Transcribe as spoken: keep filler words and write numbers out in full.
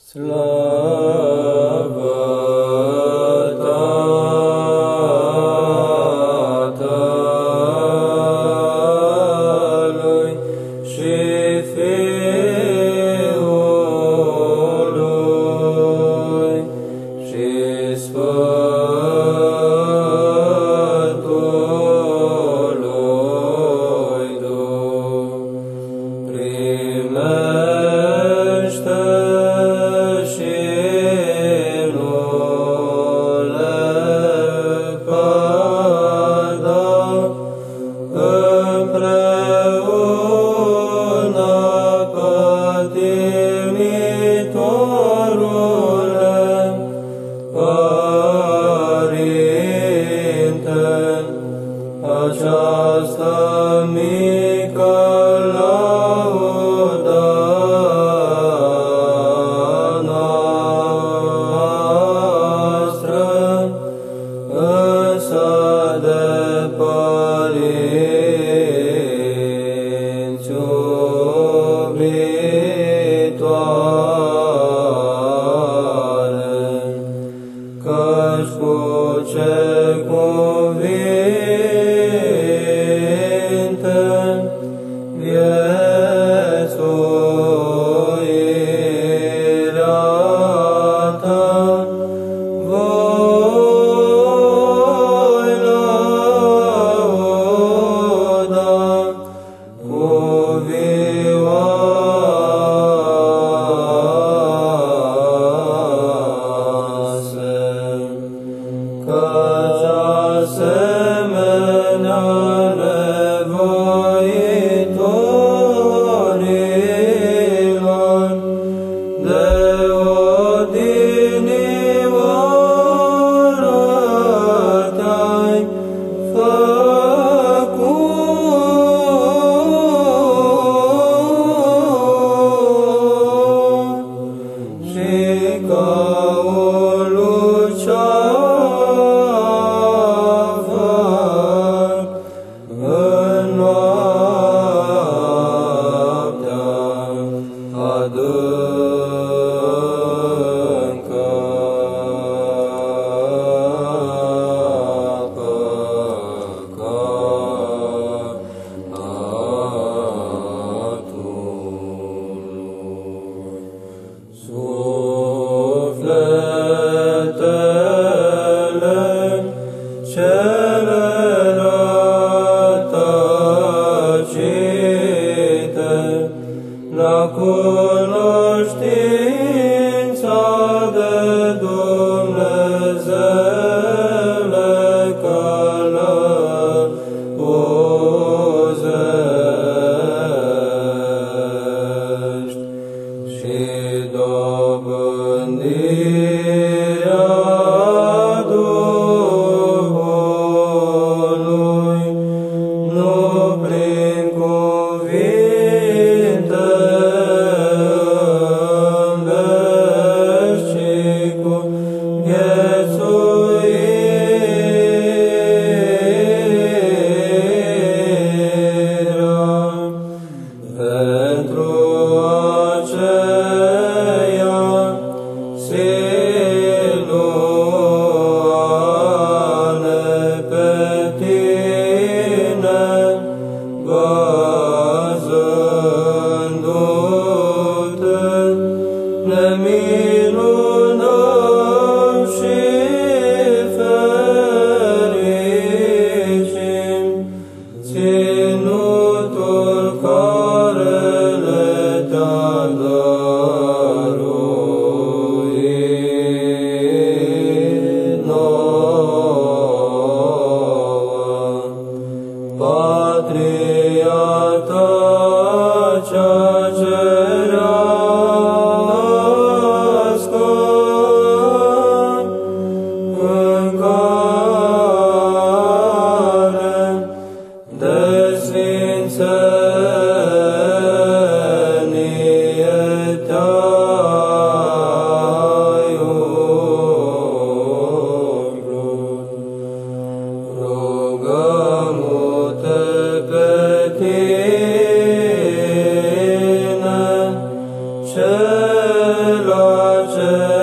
Slavă Tatălui și Fiului și Sfântului Duh. Primește și nu le pada împreună, pătimitorule, Părinte, această mică laudă noastră, însă de părinți iubitoare, căci cu ce cuvinte viețuirea ta voi lăuda cuvioase, căci asemenea nevoitorilor de odinioară te-ai făcut și ca o luceafă în noaptea adâncă păcatului. Sufletele cele rătăcite la cunoștința de Dumnezeule călăuzești și dobândirea Duhului, nu prin cuvinte înveți, ci cu viețuirea. Pentru aceea siluane pe tine, văzându-te, ne minunăm și fericim, ținutul care le-te-a dăruit nouă. Patria ta cea cerească ce